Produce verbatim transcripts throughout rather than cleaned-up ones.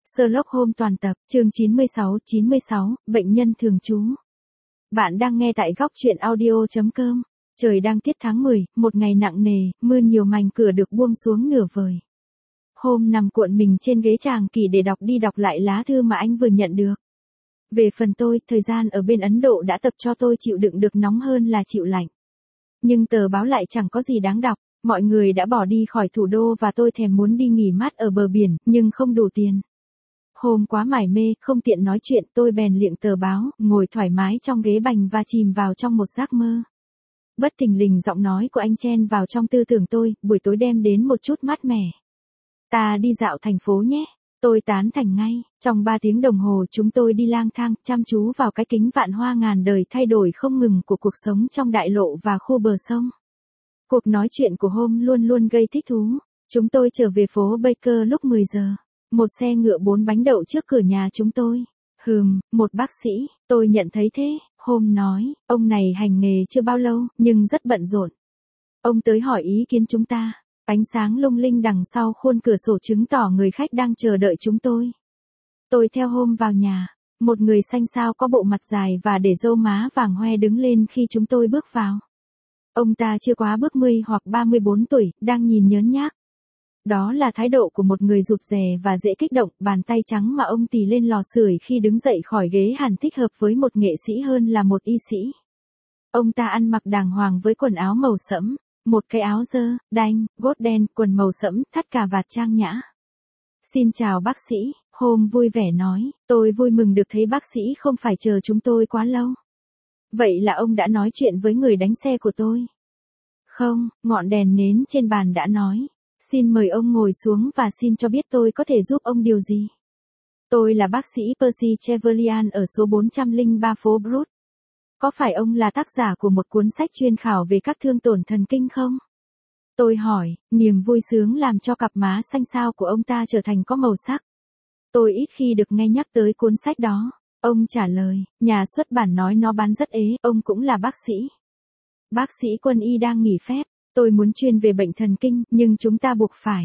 Sherlock Holmes toàn tập, chương chín mươi sáu chín mươi sáu, bệnh nhân thường trú. Bạn đang nghe tại góc truyện audio chấm com. Trời đang tiết tháng mười, một ngày nặng nề, mưa nhiều mành cửa được buông xuống nửa vời. Holmes nằm cuộn mình trên ghế tràng kỷ để đọc đi đọc lại lá thư mà anh vừa nhận được. Về phần tôi, thời gian ở bên Ấn Độ đã tập cho tôi chịu đựng được nóng hơn là chịu lạnh. Nhưng tờ báo lại chẳng có gì đáng đọc, mọi người đã bỏ đi khỏi thủ đô và tôi thèm muốn đi nghỉ mát ở bờ biển, nhưng không đủ tiền. Hôm quá mải mê, không tiện nói chuyện, tôi bèn liệng tờ báo, ngồi thoải mái trong ghế bành và chìm vào trong một giấc mơ. Bất thình lình giọng nói của anh chen vào trong tư tưởng tôi, buổi tối đem đến một chút mát mẻ. Ta đi dạo thành phố nhé. Tôi tán thành ngay, trong ba tiếng đồng hồ chúng tôi đi lang thang, chăm chú vào cái kính vạn hoa ngàn đời thay đổi không ngừng của cuộc sống trong đại lộ và khu bờ sông. Cuộc nói chuyện của Holmes luôn luôn gây thích thú. Chúng tôi trở về phố Baker lúc mười giờ. Một xe ngựa bốn bánh đậu trước cửa nhà chúng tôi. Hừm, một bác sĩ, tôi nhận thấy thế, Holmes nói, ông này hành nghề chưa bao lâu, nhưng rất bận rộn. Ông tới hỏi ý kiến chúng ta. Ánh sáng lung linh đằng sau khuôn cửa sổ chứng tỏ người khách đang chờ đợi chúng tôi. Tôi theo Holmes vào nhà. Một người xanh xao có bộ mặt dài và để râu má vàng hoe đứng lên khi chúng tôi bước vào. Ông ta chưa quá bước mươi hoặc ba mươi bốn tuổi, đang nhìn nhớn nhác. Đó là thái độ của một người rụt rè và dễ kích động, bàn tay trắng mà ông tì lên lò sưởi khi đứng dậy khỏi ghế hẳn thích hợp với một nghệ sĩ hơn là một y sĩ. Ông ta ăn mặc đàng hoàng với quần áo màu sẫm, một cái áo dơ, đanh, gốt đen, quần màu sẫm, thắt cà vạt trang nhã. Xin chào bác sĩ, Holmes vui vẻ nói, tôi vui mừng được thấy bác sĩ không phải chờ chúng tôi quá lâu. Vậy là ông đã nói chuyện với người đánh xe của tôi? Không, ngọn đèn nến trên bàn đã nói. Xin mời ông ngồi xuống và xin cho biết tôi có thể giúp ông điều gì. Tôi là bác sĩ Percy Trevelyan ở số bốn trăm lẻ ba phố Broad. Có phải ông là tác giả của một cuốn sách chuyên khảo về các thương tổn thần kinh không? Tôi hỏi, niềm vui sướng làm cho cặp má xanh xao của ông ta trở thành có màu sắc. Tôi ít khi được nghe nhắc tới cuốn sách đó. Ông trả lời, nhà xuất bản nói nó bán rất ế, ông cũng là bác sĩ. Bác sĩ quân y đang nghỉ phép. Tôi muốn chuyên về bệnh thần kinh, nhưng chúng ta buộc phải.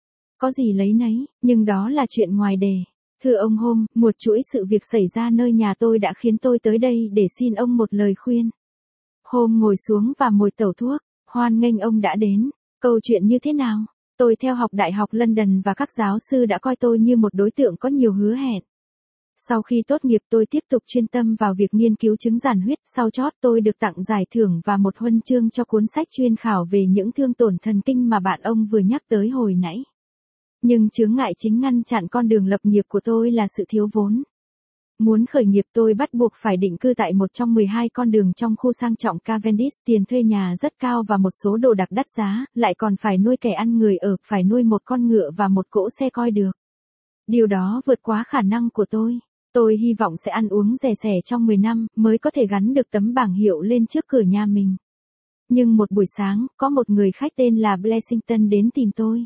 Có gì lấy nấy, nhưng đó là chuyện ngoài đề. Thưa ông Holmes, một chuỗi sự việc xảy ra nơi nhà tôi đã khiến tôi tới đây để xin ông một lời khuyên. Holmes ngồi xuống và mồi tẩu thuốc. Hoan nghênh ông đã đến. Câu chuyện như thế nào? Tôi theo học Đại học London và các giáo sư đã coi tôi như một đối tượng có nhiều hứa hẹn. Sau khi tốt nghiệp tôi tiếp tục chuyên tâm vào việc nghiên cứu chứng giản huyết, sau chót tôi được tặng giải thưởng và một huân chương cho cuốn sách chuyên khảo về những thương tổn thần kinh mà bạn ông vừa nhắc tới hồi nãy. Nhưng chướng ngại chính ngăn chặn con đường lập nghiệp của tôi là sự thiếu vốn. Muốn khởi nghiệp tôi bắt buộc phải định cư tại một trong mười hai con đường trong khu sang trọng Cavendish, tiền thuê nhà rất cao và một số đồ đạc đắt giá, lại còn phải nuôi kẻ ăn người ở, phải nuôi một con ngựa và một cỗ xe coi được. Điều đó vượt quá khả năng của tôi. Tôi hy vọng sẽ ăn uống rẻ rẻ trong mười năm, mới có thể gắn được tấm bảng hiệu lên trước cửa nhà mình. Nhưng một buổi sáng, có một người khách tên là Blessington đến tìm tôi.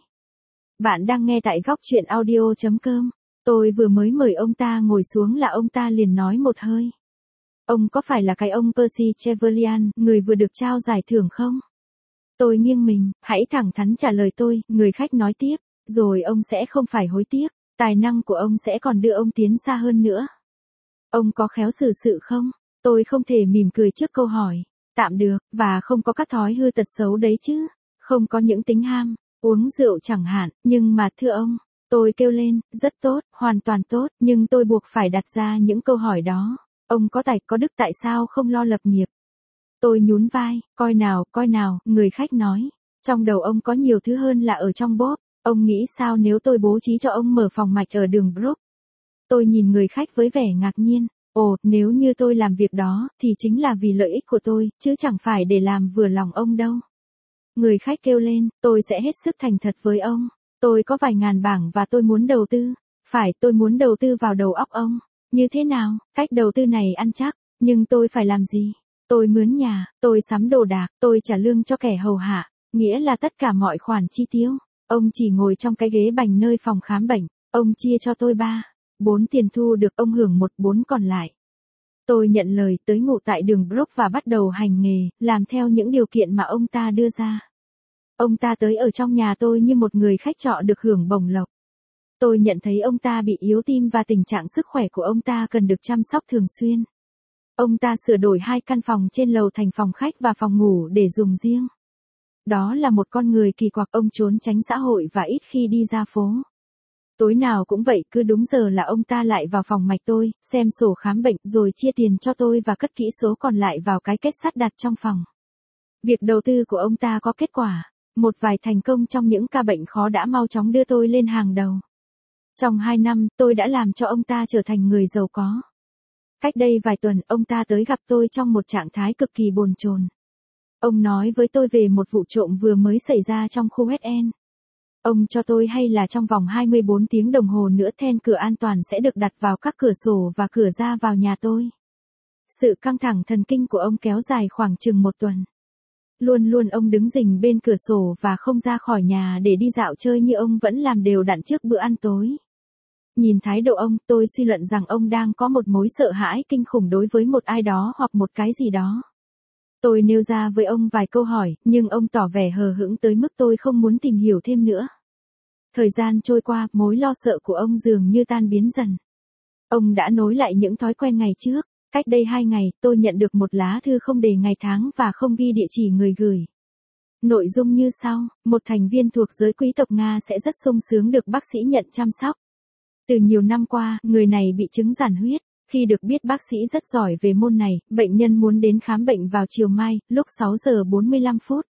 Bạn đang nghe tại góc truyện audio chấm com. Tôi vừa mới mời ông ta ngồi xuống là ông ta liền nói một hơi. Ông có phải là cái ông Percy Trevelyan, người vừa được trao giải thưởng không? Tôi nghiêng mình, hãy thẳng thắn trả lời tôi, người khách nói tiếp, rồi ông sẽ không phải hối tiếc. Tài năng của ông sẽ còn đưa ông tiến xa hơn nữa. Ông có khéo xử sự không? Tôi không thể mỉm cười trước câu hỏi. Tạm được, và không có các thói hư tật xấu đấy chứ. Không có những tính ham, uống rượu chẳng hạn, nhưng mà thưa ông, tôi kêu lên, rất tốt, hoàn toàn tốt, nhưng tôi buộc phải đặt ra những câu hỏi đó. Ông có tài, có đức tại sao không lo lập nghiệp? Tôi nhún vai, coi nào, coi nào, người khách nói. Trong đầu ông có nhiều thứ hơn là ở trong bóp. Ông nghĩ sao nếu tôi bố trí cho ông mở phòng mạch ở đường Brook? Tôi nhìn người khách với vẻ ngạc nhiên. Ồ, nếu như tôi làm việc đó, thì chính là vì lợi ích của tôi, chứ chẳng phải để làm vừa lòng ông đâu. Người khách kêu lên, tôi sẽ hết sức thành thật với ông. Tôi có vài ngàn bảng và tôi muốn đầu tư. Phải, tôi muốn đầu tư vào đầu óc ông. Như thế nào, cách đầu tư này ăn chắc, nhưng tôi phải làm gì? Tôi mướn nhà, tôi sắm đồ đạc, tôi trả lương cho kẻ hầu hạ, nghĩa là tất cả mọi khoản chi tiêu. Ông chỉ ngồi trong cái ghế bành nơi phòng khám bệnh, ông chia cho tôi ba, bốn tiền thu được, ông hưởng một bốn còn lại. Tôi nhận lời tới ngụ tại đường Brook và bắt đầu hành nghề, làm theo những điều kiện mà ông ta đưa ra. Ông ta tới ở trong nhà tôi như một người khách trọ được hưởng bổng lộc. Tôi nhận thấy ông ta bị yếu tim và tình trạng sức khỏe của ông ta cần được chăm sóc thường xuyên. Ông ta sửa đổi hai căn phòng trên lầu thành phòng khách và phòng ngủ để dùng riêng. Đó là một con người kỳ quặc, ông trốn tránh xã hội và ít khi đi ra phố. Tối nào cũng vậy, cứ đúng giờ là ông ta lại vào phòng mạch tôi, xem sổ khám bệnh rồi chia tiền cho tôi và cất kỹ số còn lại vào cái kết sắt đặt trong phòng. Việc đầu tư của ông ta có kết quả. Một vài thành công trong những ca bệnh khó đã mau chóng đưa tôi lên hàng đầu. Trong hai năm, tôi đã làm cho ông ta trở thành người giàu có. Cách đây vài tuần, ông ta tới gặp tôi trong một trạng thái cực kỳ bồn chồn. Ông nói với tôi về một vụ trộm vừa mới xảy ra trong khu West End. Ông cho tôi hay là trong vòng hai mươi bốn tiếng đồng hồ nữa then cửa an toàn sẽ được đặt vào các cửa sổ và cửa ra vào nhà tôi. Sự căng thẳng thần kinh của ông kéo dài khoảng chừng một tuần. Luôn luôn ông đứng rình bên cửa sổ và không ra khỏi nhà để đi dạo chơi như ông vẫn làm đều đặn trước bữa ăn tối. Nhìn thái độ ông, tôi suy luận rằng ông đang có một mối sợ hãi kinh khủng đối với một ai đó hoặc một cái gì đó. Tôi nêu ra với ông vài câu hỏi, nhưng ông tỏ vẻ hờ hững tới mức tôi không muốn tìm hiểu thêm nữa. Thời gian trôi qua, mối lo sợ của ông dường như tan biến dần. Ông đã nối lại những thói quen ngày trước. Cách đây hai ngày, tôi nhận được một lá thư không đề ngày tháng và không ghi địa chỉ người gửi. Nội dung như sau, một thành viên thuộc giới quý tộc Nga sẽ rất sung sướng được bác sĩ nhận chăm sóc. Từ nhiều năm qua, người này bị chứng giản huyết. Khi được biết bác sĩ rất giỏi về môn này, bệnh nhân muốn đến khám bệnh vào chiều mai, lúc sáu giờ bốn mươi lăm phút.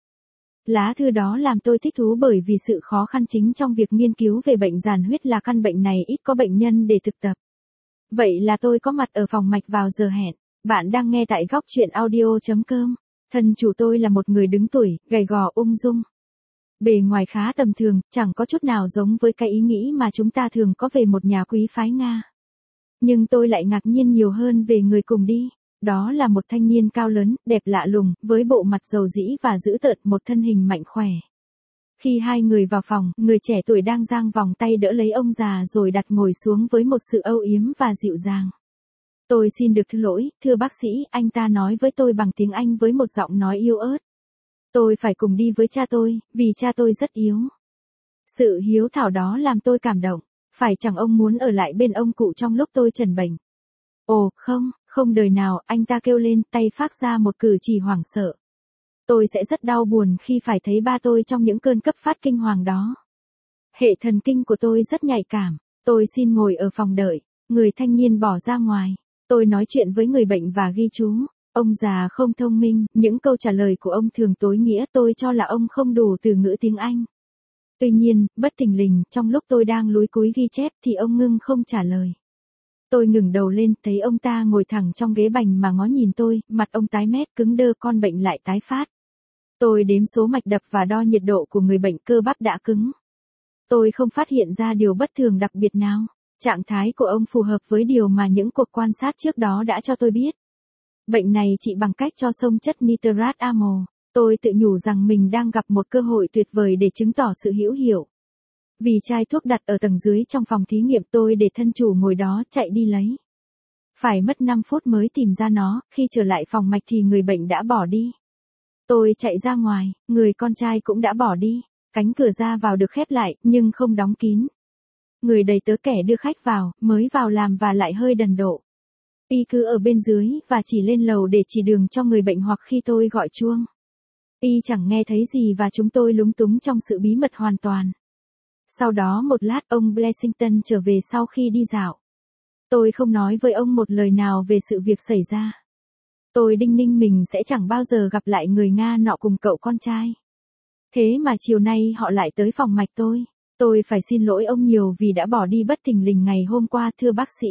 Lá thư đó làm tôi thích thú bởi vì sự khó khăn chính trong việc nghiên cứu về bệnh giản huyết là căn bệnh này ít có bệnh nhân để thực tập. Vậy là tôi có mặt ở phòng mạch vào giờ hẹn. Bạn đang nghe tại góc chuyện audio chấm com. Thân chủ tôi là một người đứng tuổi, gầy gò ung dung. Bề ngoài khá tầm thường, chẳng có chút nào giống với cái ý nghĩ mà chúng ta thường có về một nhà quý phái Nga. Nhưng tôi lại ngạc nhiên nhiều hơn về người cùng đi. Đó là một thanh niên cao lớn, đẹp lạ lùng, với bộ mặt rầu rĩ và dữ tợn, một thân hình mạnh khỏe. Khi hai người vào phòng, người trẻ tuổi đang giang vòng tay đỡ lấy ông già rồi đặt ngồi xuống với một sự âu yếm và dịu dàng. Tôi xin được thứ lỗi, thưa bác sĩ, anh ta nói với tôi bằng tiếng Anh với một giọng nói yếu ớt. Tôi phải cùng đi với cha tôi, vì cha tôi rất yếu. Sự hiếu thảo đó làm tôi cảm động. Phải chẳng ông muốn ở lại bên ông cụ trong lúc tôi trần bệnh? Ồ, không, không đời nào, anh ta kêu lên, tay phác ra một cử chỉ hoảng sợ. Tôi sẽ rất đau buồn khi phải thấy ba tôi trong những cơn cấp phát kinh hoàng đó. Hệ thần kinh của tôi rất nhạy cảm. Tôi xin ngồi ở phòng đợi. Người thanh niên bỏ ra ngoài. Tôi nói chuyện với người bệnh và ghi chú. Ông già không thông minh, những câu trả lời của ông thường tối nghĩa, tôi cho là ông không đủ từ ngữ tiếng Anh. Tuy nhiên, bất thình lình, trong lúc tôi đang lúi cúi ghi chép thì ông ngưng không trả lời. Tôi ngừng đầu lên, thấy ông ta ngồi thẳng trong ghế bành mà ngó nhìn tôi, mặt ông tái mét cứng đơ, con bệnh lại tái phát. Tôi đếm số mạch đập và đo nhiệt độ của người bệnh, cơ bắp đã cứng. Tôi không phát hiện ra điều bất thường đặc biệt nào. Trạng thái của ông phù hợp với điều mà những cuộc quan sát trước đó đã cho tôi biết. Bệnh này trị bằng cách cho xông chất nitrat amo. Tôi tự nhủ rằng mình đang gặp một cơ hội tuyệt vời để chứng tỏ sự hữu hiệu. Vì chai thuốc đặt ở tầng dưới trong phòng thí nghiệm, tôi để thân chủ ngồi đó chạy đi lấy. Phải mất năm phút mới tìm ra nó, khi trở lại phòng mạch thì người bệnh đã bỏ đi. Tôi chạy ra ngoài, người con trai cũng đã bỏ đi. Cánh cửa ra vào được khép lại, nhưng không đóng kín. Người đầy tớ kẻ đưa khách vào, mới vào làm và lại hơi đần độ. Y cứ ở bên dưới, và chỉ lên lầu để chỉ đường cho người bệnh hoặc khi tôi gọi chuông. Y chẳng nghe thấy gì và chúng tôi lúng túng trong sự bí mật hoàn toàn. Sau đó một lát, ông Blessington trở về sau khi đi dạo. Tôi không nói với ông một lời nào về sự việc xảy ra. Tôi đinh ninh mình sẽ chẳng bao giờ gặp lại người Nga nọ cùng cậu con trai. Thế mà chiều nay họ lại tới phòng mạch tôi. Tôi phải xin lỗi ông nhiều vì đã bỏ đi bất thình lình ngày hôm qua, thưa bác sĩ.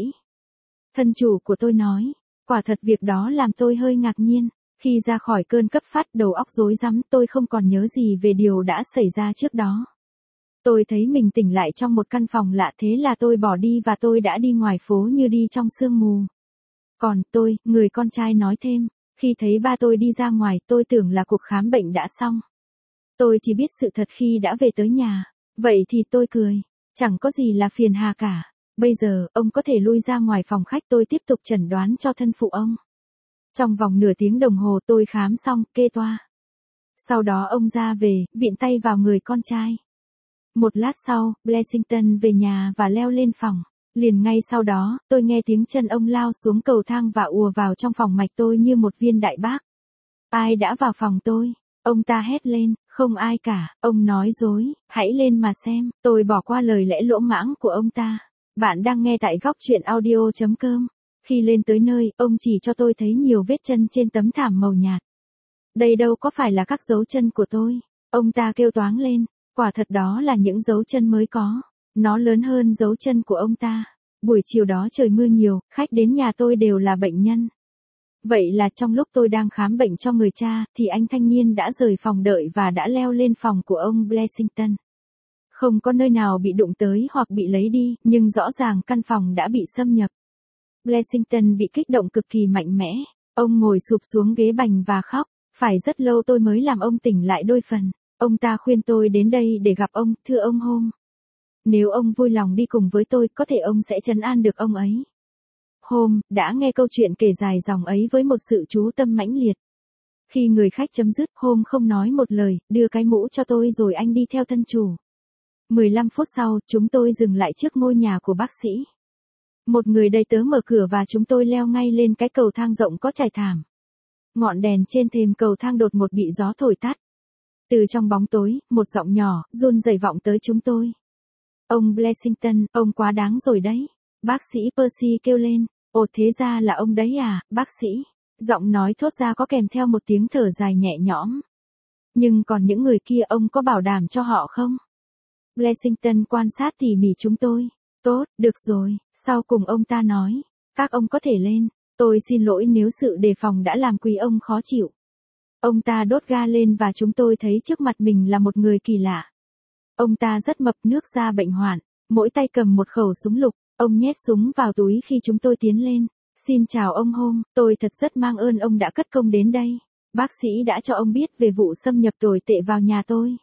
Thân chủ của tôi nói, quả thật việc đó làm tôi hơi ngạc nhiên. Khi ra khỏi cơn cấp phát, đầu óc rối rắm, tôi không còn nhớ gì về điều đã xảy ra trước đó. Tôi thấy mình tỉnh lại trong một căn phòng lạ, thế là tôi bỏ đi và tôi đã đi ngoài phố như đi trong sương mù. Còn tôi, người con trai nói thêm, khi thấy ba tôi đi ra ngoài, tôi tưởng là cuộc khám bệnh đã xong. Tôi chỉ biết sự thật khi đã về tới nhà. Vậy thì tôi cười. Chẳng có gì là phiền hà cả. Bây giờ, ông có thể lui ra ngoài phòng khách, tôi tiếp tục chẩn đoán cho thân phụ ông. Trong vòng nửa tiếng đồng hồ tôi khám xong, kê toa. Sau đó ông ra về, vịn tay vào người con trai. Một lát sau, Blessington về nhà và leo lên phòng. Liền ngay sau đó, tôi nghe tiếng chân ông lao xuống cầu thang và ùa vào trong phòng mạch tôi như một viên đại bác. Ai đã vào phòng tôi? Ông ta hét lên, không ai cả, ông nói dối, hãy lên mà xem. Tôi bỏ qua lời lẽ lỗ mãng của ông ta. Bạn đang nghe tại góc truyện audio chấm com. Khi lên tới nơi, ông chỉ cho tôi thấy nhiều vết chân trên tấm thảm màu nhạt. Đây đâu có phải là các dấu chân của tôi. Ông ta kêu toáng lên, quả thật đó là những dấu chân mới có. Nó lớn hơn dấu chân của ông ta. Buổi chiều đó trời mưa nhiều, khách đến nhà tôi đều là bệnh nhân. Vậy là trong lúc tôi đang khám bệnh cho người cha, thì anh thanh niên đã rời phòng đợi và đã leo lên phòng của ông Blessington. Không có nơi nào bị đụng tới hoặc bị lấy đi, nhưng rõ ràng căn phòng đã bị xâm nhập. Blessington bị kích động cực kỳ mạnh mẽ. Ông ngồi sụp xuống ghế bành và khóc. Phải rất lâu tôi mới làm ông tỉnh lại đôi phần. Ông ta khuyên tôi đến đây để gặp ông, thưa ông Holmes. Nếu ông vui lòng đi cùng với tôi, có thể ông sẽ trấn an được ông ấy. Holmes đã nghe câu chuyện kể dài dòng ấy với một sự chú tâm mãnh liệt. Khi người khách chấm dứt, Holmes không nói một lời, đưa cái mũ cho tôi rồi anh đi theo thân chủ. mười lăm phút sau, chúng tôi dừng lại trước ngôi nhà của bác sĩ. Một người đầy tớ mở cửa và chúng tôi leo ngay lên cái cầu thang rộng có trải thảm. Ngọn đèn trên thềm cầu thang đột ngột bị gió thổi tắt. Từ trong bóng tối, một giọng nhỏ, run rẩy vọng tới chúng tôi. Ông Blessington, ông quá đáng rồi đấy. Bác sĩ Percy kêu lên. Ồ thế ra là ông đấy à, bác sĩ. Giọng nói thốt ra có kèm theo một tiếng thở dài nhẹ nhõm. Nhưng còn những người kia ông có bảo đảm cho họ không? Blessington quan sát tỉ mỉ chúng tôi. Tốt, được rồi, sau cùng ông ta nói. Các ông có thể lên. Tôi xin lỗi nếu sự đề phòng đã làm quý ông khó chịu. Ông ta đốt ga lên và chúng tôi thấy trước mặt mình là một người kỳ lạ. Ông ta rất mập, nước da bệnh hoạn, mỗi tay cầm một khẩu súng lục. Ông nhét súng vào túi khi chúng tôi tiến lên. Xin chào ông Holmes, tôi thật rất mang ơn ông đã cất công đến đây. Bác sĩ đã cho ông biết về vụ xâm nhập tồi tệ vào nhà tôi.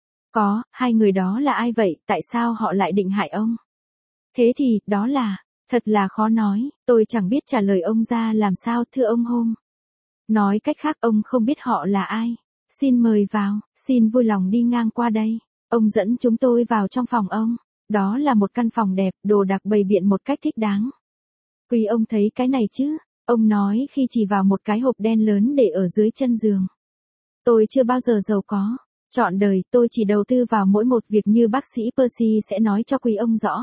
Có, hai người đó là ai vậy, tại sao họ lại định hại ông? Thế thì, đó là, thật là khó nói, tôi chẳng biết trả lời ông ra làm sao thưa ông Holmes. Nói cách khác ông không biết họ là ai. Xin mời vào, xin vui lòng đi ngang qua đây. Ông dẫn chúng tôi vào trong phòng ông. Đó là một căn phòng đẹp, đồ đạc bày biện một cách thích đáng. Quý ông thấy cái này chứ? Ông nói khi chỉ vào một cái hộp đen lớn để ở dưới chân giường. Tôi chưa bao giờ giàu có. Trọn đời tôi chỉ đầu tư vào mỗi một việc như bác sĩ Percy sẽ nói cho quý ông rõ.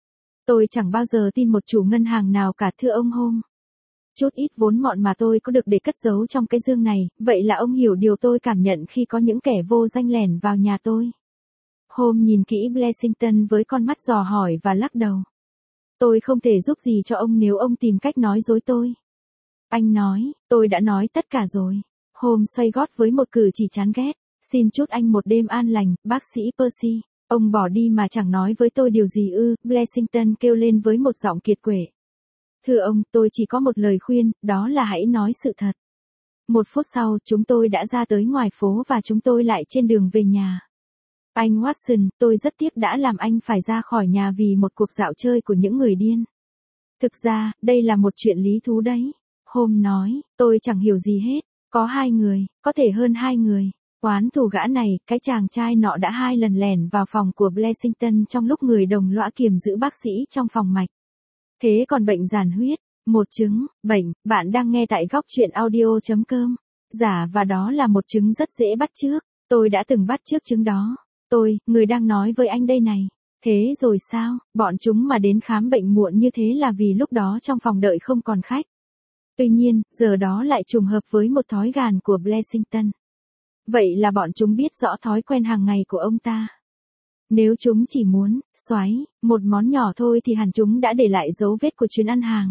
Tôi chẳng bao giờ tin một chủ ngân hàng nào cả thưa ông Holmes. Chút ít vốn mọn mà tôi có được để cất giấu trong cái dương này, vậy là ông hiểu điều tôi cảm nhận khi có những kẻ vô danh lẻn vào nhà tôi. Holmes nhìn kỹ Blessington với con mắt dò hỏi và lắc đầu. Tôi không thể giúp gì cho ông nếu ông tìm cách nói dối tôi. Anh nói, tôi đã nói tất cả rồi. Holmes xoay gót với một cử chỉ chán ghét. Xin chúc anh một đêm an lành, bác sĩ Percy. Ông bỏ đi mà chẳng nói với tôi điều gì ư, Blessington kêu lên với một giọng kiệt quệ. Thưa ông, tôi chỉ có một lời khuyên, đó là hãy nói sự thật. Một phút sau, chúng tôi đã ra tới ngoài phố và chúng tôi lại trên đường về nhà. Anh Watson, tôi rất tiếc đã làm anh phải ra khỏi nhà vì một cuộc dạo chơi của những người điên. Thực ra, đây là một chuyện lý thú đấy. Holmes nói, tôi chẳng hiểu gì hết. Có hai người, có thể hơn hai người. Oán thù gã này, cái chàng trai nọ đã hai lần lẻn vào phòng của Blessington trong lúc người đồng lõa kiềm giữ bác sĩ trong phòng mạch. Thế còn bệnh giàn huyết, một chứng, bệnh, bạn đang nghe tại góc truyện audio chấm com. Giả và đó là một chứng rất dễ bắt chước. Tôi đã từng bắt chước chứng đó. Tôi, người đang nói với anh đây này. Thế rồi sao, bọn chúng mà đến khám bệnh muộn như thế là vì lúc đó trong phòng đợi không còn khách. Tuy nhiên, giờ đó lại trùng hợp với một thói gàn của Blessington. Vậy là bọn chúng biết rõ thói quen hàng ngày của ông ta. Nếu chúng chỉ muốn, xoáy, một món nhỏ thôi thì hẳn chúng đã để lại dấu vết của chuyến ăn hàng.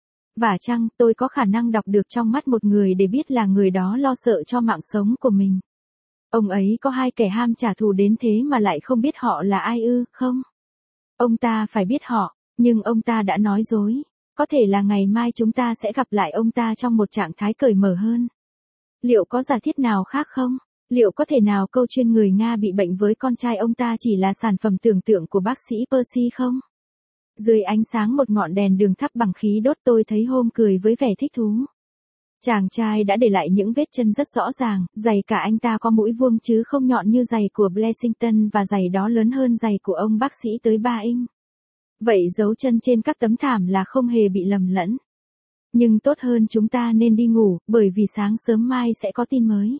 Và chăng, tôi có khả năng đọc được trong mắt một người để biết là người đó lo sợ cho mạng sống của mình. Ông ấy có hai kẻ ham trả thù đến thế mà lại không biết họ là ai ư, không? Ông ta phải biết họ, nhưng ông ta đã nói dối. Có thể là ngày mai chúng ta sẽ gặp lại ông ta trong một trạng thái cởi mở hơn. Liệu có giả thiết nào khác không? Liệu có thể nào câu chuyện người Nga bị bệnh với con trai ông ta chỉ là sản phẩm tưởng tượng của bác sĩ Percy không? Dưới ánh sáng một ngọn đèn đường thắp bằng khí đốt tôi thấy Holmes cười với vẻ thích thú. Chàng trai đã để lại những vết chân rất rõ ràng, giày cả anh ta có mũi vuông chứ không nhọn như giày của Blessington và giày đó lớn hơn giày của ông bác sĩ tới ba inch. Vậy dấu chân trên các tấm thảm là không hề bị lầm lẫn. Nhưng tốt hơn chúng ta nên đi ngủ, bởi vì sáng sớm mai sẽ có tin mới.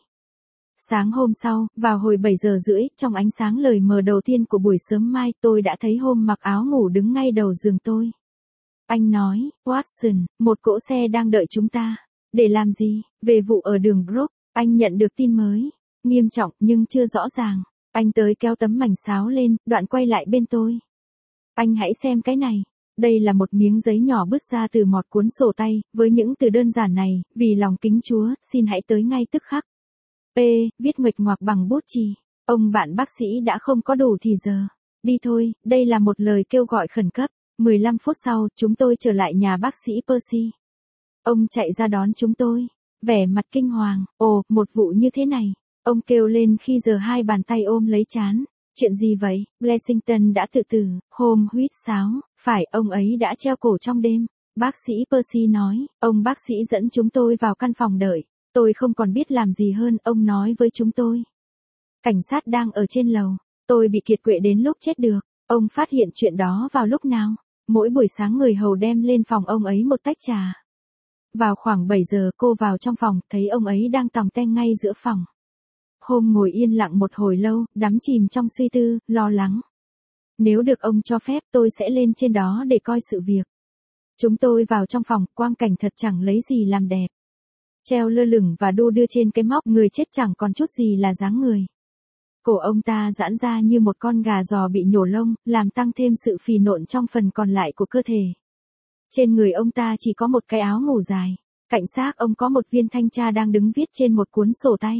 Sáng hôm sau, vào hồi bảy giờ rưỡi, trong ánh sáng lời mờ đầu tiên của buổi sớm mai, tôi đã thấy Holmes mặc áo ngủ đứng ngay đầu giường tôi. Anh nói, Watson, một cỗ xe đang đợi chúng ta. Để làm gì? Về vụ ở đường Brook, anh nhận được tin mới. Nghiêm trọng nhưng chưa rõ ràng. Anh tới kéo tấm mảnh sáo lên, đoạn quay lại bên tôi. Anh hãy xem cái này. Đây là một miếng giấy nhỏ bứt ra từ một cuốn sổ tay, với những từ đơn giản này, vì lòng kính Chúa, xin hãy tới ngay tức khắc. P. Viết nguệch ngoạc bằng bút chì. Ông bạn bác sĩ đã không có đủ thì giờ. Đi thôi, đây là một lời kêu gọi khẩn cấp. mười lăm phút sau, chúng tôi trở lại nhà bác sĩ Percy. Ông chạy ra đón chúng tôi. Vẻ mặt kinh hoàng. Ồ, một vụ như thế này. Ông kêu lên khi giờ hai bàn tay ôm lấy trán. Chuyện gì vậy? Blessington đã tự tử. Holmes huýt sáo. Phải, ông ấy đã treo cổ trong đêm. Bác sĩ Percy nói. Ông bác sĩ dẫn chúng tôi vào căn phòng đợi. Tôi không còn biết làm gì hơn, ông nói với chúng tôi. Cảnh sát đang ở trên lầu. Tôi bị kiệt quệ đến lúc chết được. Ông phát hiện chuyện đó vào lúc nào? Mỗi buổi sáng người hầu đem lên phòng ông ấy một tách trà. Vào khoảng bảy giờ cô vào trong phòng, thấy ông ấy đang tòng te ngay giữa phòng. Holmes ngồi yên lặng một hồi lâu, đắm chìm trong suy tư, lo lắng. Nếu được ông cho phép tôi sẽ lên trên đó để coi sự việc. Chúng tôi vào trong phòng, quang cảnh thật chẳng lấy gì làm đẹp. Treo lơ lửng và đu đưa trên cái móc, người chết chẳng còn chút gì là dáng người. Cổ ông ta giãn ra như một con gà giò bị nhổ lông, làm tăng thêm sự phì nộn trong phần còn lại của cơ thể. Trên người ông ta chỉ có một cái áo ngủ dài. Cạnh xác ông có một viên thanh tra đang đứng viết trên một cuốn sổ tay.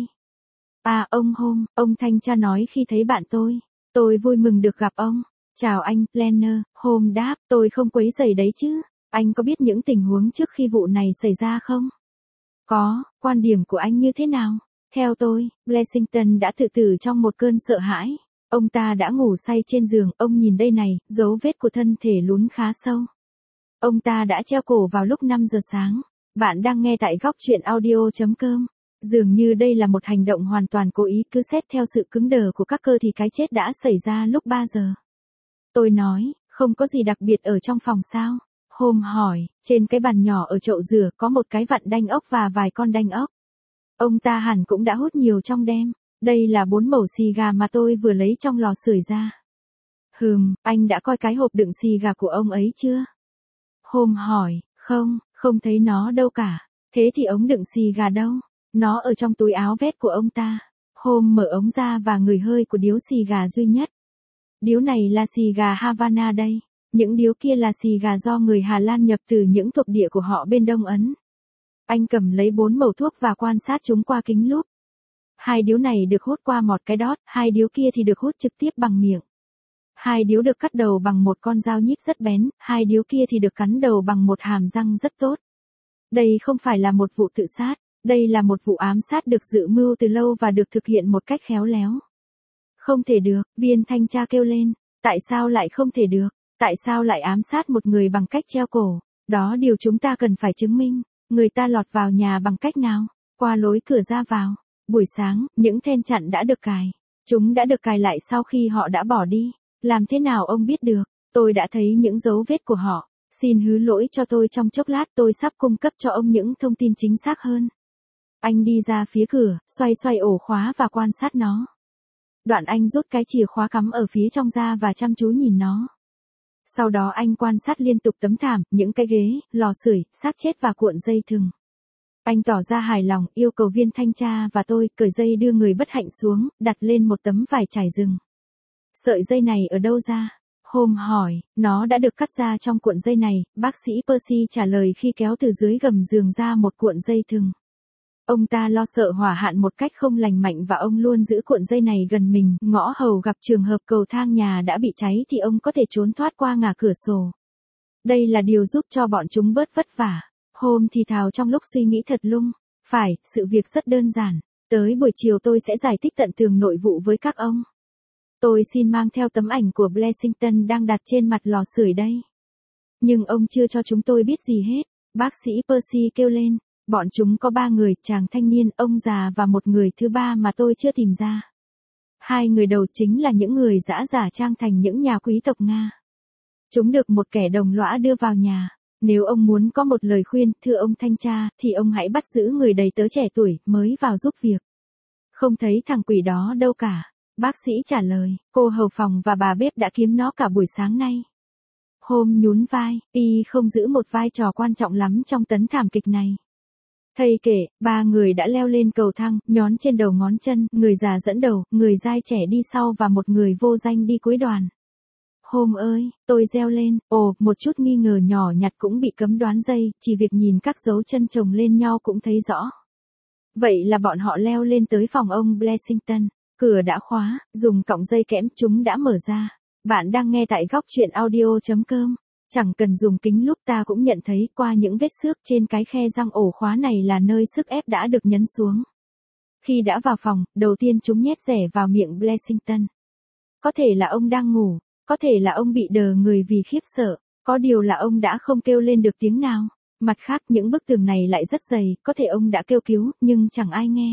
À, ông Holmes, ông thanh tra nói khi thấy bạn tôi. Tôi vui mừng được gặp ông. Chào anh, Planner. Holmes đáp, tôi không quấy rầy đấy chứ. Anh có biết những tình huống trước khi vụ này xảy ra không? Có, quan điểm của anh như thế nào? Theo tôi, Blessington đã tự tử trong một cơn sợ hãi. Ông ta đã ngủ say trên giường, ông nhìn đây này, dấu vết của thân thể lún khá sâu. Ông ta đã treo cổ vào lúc năm giờ sáng. Bạn đang nghe tại góc truyện audio chấm com. Dường như đây là một hành động hoàn toàn cố ý, cứ xét theo sự cứng đờ của các cơ thì cái chết đã xảy ra lúc ba giờ. Tôi nói, không có gì đặc biệt ở trong phòng sao? Holmes hỏi, trên cái bàn nhỏ ở chậu rửa có một cái vặn đanh ốc và vài con đanh ốc. Ông ta hẳn cũng đã hút nhiều trong đêm. Đây là bốn mẩu xì gà mà tôi vừa lấy trong lò sưởi ra. Hừm, anh đã coi cái hộp đựng xì gà của ông ấy chưa? Holmes hỏi, không, không thấy nó đâu cả. Thế thì ống đựng xì gà đâu? Nó ở trong túi áo vest của ông ta. Holmes mở ống ra và ngửi hơi của điếu xì gà duy nhất. Điếu này là xì gà Havana đây. Những điếu kia là xì gà do người Hà Lan nhập từ những thuộc địa của họ bên Đông Ấn. Anh cầm lấy bốn mẩu thuốc và quan sát chúng qua kính lúp. Hai điếu này được hút qua một cái đót, hai điếu kia thì được hút trực tiếp bằng miệng. Hai điếu được cắt đầu bằng một con dao nhíp rất bén, hai điếu kia thì được cắn đầu bằng một hàm răng rất tốt. Đây không phải là một vụ tự sát, đây là một vụ ám sát được dự mưu từ lâu và được thực hiện một cách khéo léo. Không thể được, viên thanh tra kêu lên, tại sao lại không thể được, tại sao lại ám sát một người bằng cách treo cổ, đó điều chúng ta cần phải chứng minh. Người ta lọt vào nhà bằng cách nào? Qua lối cửa ra vào. Buổi sáng, những then chặn đã được cài. Chúng đã được cài lại sau khi họ đã bỏ đi. Làm thế nào ông biết được? Tôi đã thấy những dấu vết của họ. Xin hứa lỗi cho tôi trong chốc lát, tôi sắp cung cấp cho ông những thông tin chính xác hơn. Anh đi ra phía cửa, xoay xoay ổ khóa và quan sát nó. Đoạn anh rút cái chìa khóa cắm ở phía trong ra và chăm chú nhìn nó. Sau đó anh quan sát liên tục tấm thảm, những cái ghế, lò sưởi, xác chết và cuộn dây thừng. Anh tỏ ra hài lòng, yêu cầu viên thanh tra và tôi cởi dây đưa người bất hạnh xuống, đặt lên một tấm vải trải rừng. Sợi dây này ở đâu ra? Holmes hỏi, nó đã được cắt ra trong cuộn dây này, bác sĩ Percy trả lời khi kéo từ dưới gầm giường ra một cuộn dây thừng. Ông ta lo sợ hỏa hạn một cách không lành mạnh và ông luôn giữ cuộn dây này gần mình, ngõ hầu gặp trường hợp cầu thang nhà đã bị cháy thì ông có thể trốn thoát qua ngả cửa sổ. Đây là điều giúp cho bọn chúng bớt vất vả. Holmes thì thào trong lúc suy nghĩ thật lung. Phải, sự việc rất đơn giản. Tới buổi chiều tôi sẽ giải thích tận tường nội vụ với các ông. Tôi xin mang theo tấm ảnh của Blessington đang đặt trên mặt lò sưởi đây. Nhưng ông chưa cho chúng tôi biết gì hết. Bác sĩ Percy kêu lên. Bọn chúng có ba người, chàng thanh niên, ông già và một người thứ ba mà tôi chưa tìm ra. Hai người đầu chính là những người dã giả trang thành những nhà quý tộc Nga. Chúng được một kẻ đồng lõa đưa vào nhà. Nếu ông muốn có một lời khuyên, thưa ông thanh tra, thì ông hãy bắt giữ người đầy tớ trẻ tuổi, mới vào giúp việc. Không thấy thằng quỷ đó đâu cả. Bác sĩ trả lời, cô hầu phòng và bà bếp đã kiếm nó cả buổi sáng nay. Hôm nhún vai, y không giữ một vai trò quan trọng lắm trong tấn thảm kịch này. Thầy kể, ba người đã leo lên cầu thang, nhón trên đầu ngón chân, người già dẫn đầu, người dai trẻ đi sau và một người vô danh đi cuối đoàn. Hôm ơi, tôi reo lên, ồ, một chút nghi ngờ nhỏ nhặt cũng bị cấm đoán dây, chỉ việc nhìn các dấu chân chồng lên nhau cũng thấy rõ. Vậy là bọn họ leo lên tới phòng ông Blessington, cửa đã khóa, dùng cọng dây kẽm chúng đã mở ra. Bạn đang nghe tại góc truyện audio.com. Chẳng cần dùng kính lúp ta cũng nhận thấy qua những vết xước trên cái khe răng ổ khóa này là nơi sức ép đã được nhấn xuống. Khi đã vào phòng, đầu tiên chúng nhét rẻ vào miệng Blessington. Có thể là ông đang ngủ, có thể là ông bị đờ người vì khiếp sợ, có điều là ông đã không kêu lên được tiếng nào. Mặt khác những bức tường này lại rất dày, có thể ông đã kêu cứu, nhưng chẳng ai nghe.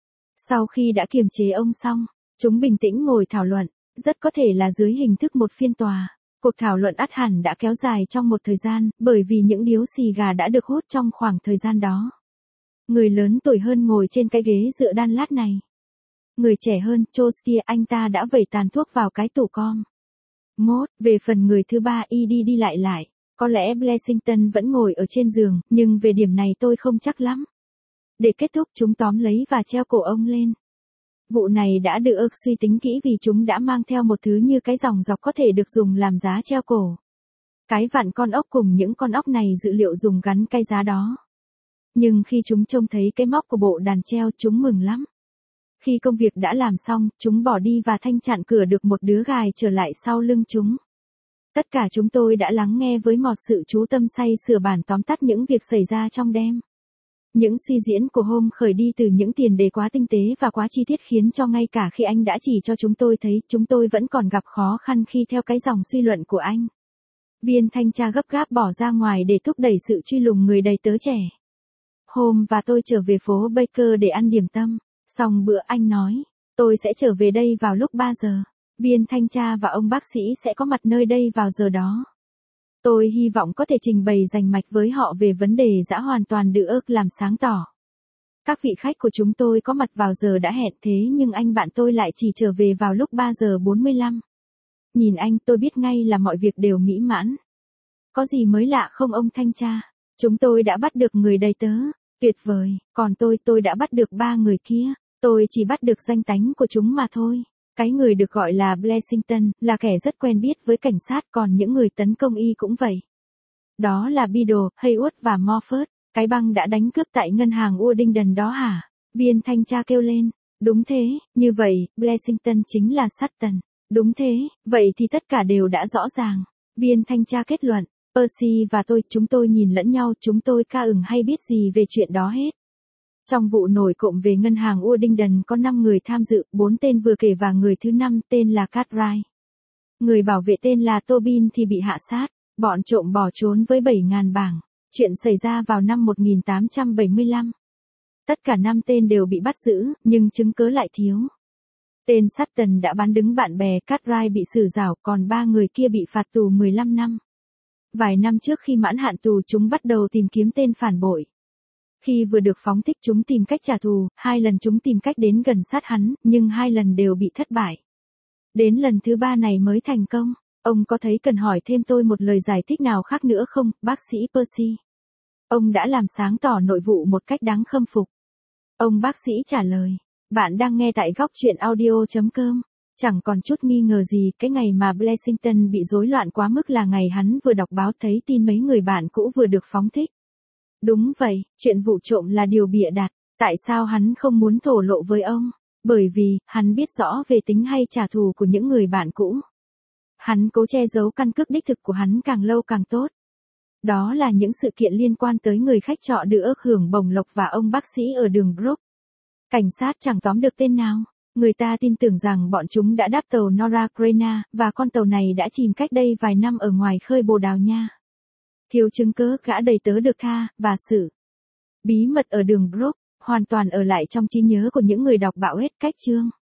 Sau khi đã kiềm chế ông xong, chúng bình tĩnh ngồi thảo luận, rất có thể là dưới hình thức một phiên tòa. Cuộc thảo luận ắt hẳn đã kéo dài trong một thời gian, bởi vì những điếu xì gà đã được hút trong khoảng thời gian đó. Người lớn tuổi hơn ngồi trên cái ghế dựa đan lát này. Người trẻ hơn, Choskia, anh ta đã vẩy tàn thuốc vào cái tủ com. Mốt, về phần người thứ ba y đi đi lại lại. Có lẽ Blessington vẫn ngồi ở trên giường, nhưng về điểm này tôi không chắc lắm. Để kết thúc chúng tóm lấy và treo cổ ông lên. Vụ này đã được suy tính kỹ vì chúng đã mang theo một thứ như cái dòng dọc có thể được dùng làm giá treo cổ. Cái vặn con ốc cùng những con ốc này dự liệu dùng gắn cái giá đó. Nhưng khi chúng trông thấy cái móc của bộ đàn treo chúng mừng lắm. Khi công việc đã làm xong, chúng bỏ đi và thanh chặn cửa được một đứa gài trở lại sau lưng chúng. Tất cả chúng tôi đã lắng nghe với một sự chú tâm say sửa bản tóm tắt những việc xảy ra trong đêm. Những suy diễn của Holmes khởi đi từ những tiền đề quá tinh tế và quá chi tiết khiến cho ngay cả khi anh đã chỉ cho chúng tôi thấy, chúng tôi vẫn còn gặp khó khăn khi theo cái dòng suy luận của anh. Viên thanh tra gấp gáp bỏ ra ngoài để thúc đẩy sự truy lùng người đầy tớ trẻ. Holmes và tôi trở về phố Baker để ăn điểm tâm. Xong bữa anh nói, tôi sẽ trở về đây vào lúc ba giờ. Viên thanh tra và ông bác sĩ sẽ có mặt nơi đây vào giờ đó. Tôi hy vọng có thể trình bày rành mạch với họ về vấn đề đã hoàn toàn được làm sáng tỏ. Các vị khách của chúng tôi có mặt vào giờ đã hẹn thế nhưng anh bạn tôi lại chỉ trở về vào lúc ba giờ bốn mươi lăm. Nhìn anh tôi biết ngay là mọi việc đều mỹ mãn. Có gì mới lạ không ông thanh tra? Chúng tôi đã bắt được người đầy tớ. Tuyệt vời, còn tôi tôi đã bắt được ba người kia. Tôi chỉ bắt được danh tánh của chúng mà thôi. Cái người được gọi là Blessington, là kẻ rất quen biết với cảnh sát còn những người tấn công y cũng vậy. Đó là Biddle, Haywood và Morford, cái băng đã đánh cướp tại ngân hàng Worthington đó hả? Viên thanh tra kêu lên, đúng thế, như vậy, Blessington chính là Sutton. Đúng thế, vậy thì tất cả đều đã rõ ràng. Viên thanh tra kết luận, Percy và tôi, chúng tôi nhìn lẫn nhau, chúng tôi ca ửng hay biết gì về chuyện đó hết. Trong vụ nổi cộm về ngân hàng Worthington có năm người tham dự, bốn tên vừa kể và người thứ năm tên là Cartwright. Người bảo vệ tên là Tobin thì bị hạ sát, bọn trộm bỏ trốn với bảy nghìn bảng. Chuyện xảy ra vào năm một nghìn tám trăm bảy mươi lăm. Tất cả năm tên đều bị bắt giữ, nhưng chứng cớ lại thiếu. Tên Sutton đã bán đứng bạn bè, Cartwright bị xử giảo, còn ba người kia bị phạt tù mười lăm năm. Vài năm trước khi mãn hạn tù chúng bắt đầu tìm kiếm tên phản bội. Khi vừa được phóng thích chúng tìm cách trả thù, hai lần chúng tìm cách đến gần sát hắn, nhưng hai lần đều bị thất bại. Đến lần thứ ba này mới thành công. Ông có thấy cần hỏi thêm tôi một lời giải thích nào khác nữa không, bác sĩ Percy? Ông đã làm sáng tỏ nội vụ một cách đáng khâm phục. Ông bác sĩ trả lời, bạn đang nghe tại góc truyện audio.com. Chẳng còn chút nghi ngờ gì, cái ngày mà Blessington bị rối loạn quá mức là ngày hắn vừa đọc báo thấy tin mấy người bạn cũ vừa được phóng thích. Đúng vậy, chuyện vụ trộm là điều bịa đặt. Tại sao hắn không muốn thổ lộ với ông? Bởi vì, hắn biết rõ về tính hay trả thù của những người bạn cũ. Hắn cố che giấu căn cước đích thực của hắn càng lâu càng tốt. Đó là những sự kiện liên quan tới người khách trọ được hưởng bổng lộc và ông bác sĩ ở đường Brook. Cảnh sát chẳng tóm được tên nào. Người ta tin tưởng rằng bọn chúng đã đáp tàu Norah Creina, và con tàu này đã chìm cách đây vài năm ở ngoài khơi Bồ Đào Nha. Thiếu chứng cứ, gã đầy tớ được tha, và xử. Bí mật ở đường Brook, hoàn toàn ở lại trong trí nhớ của những người đọc bạo hết cách chương.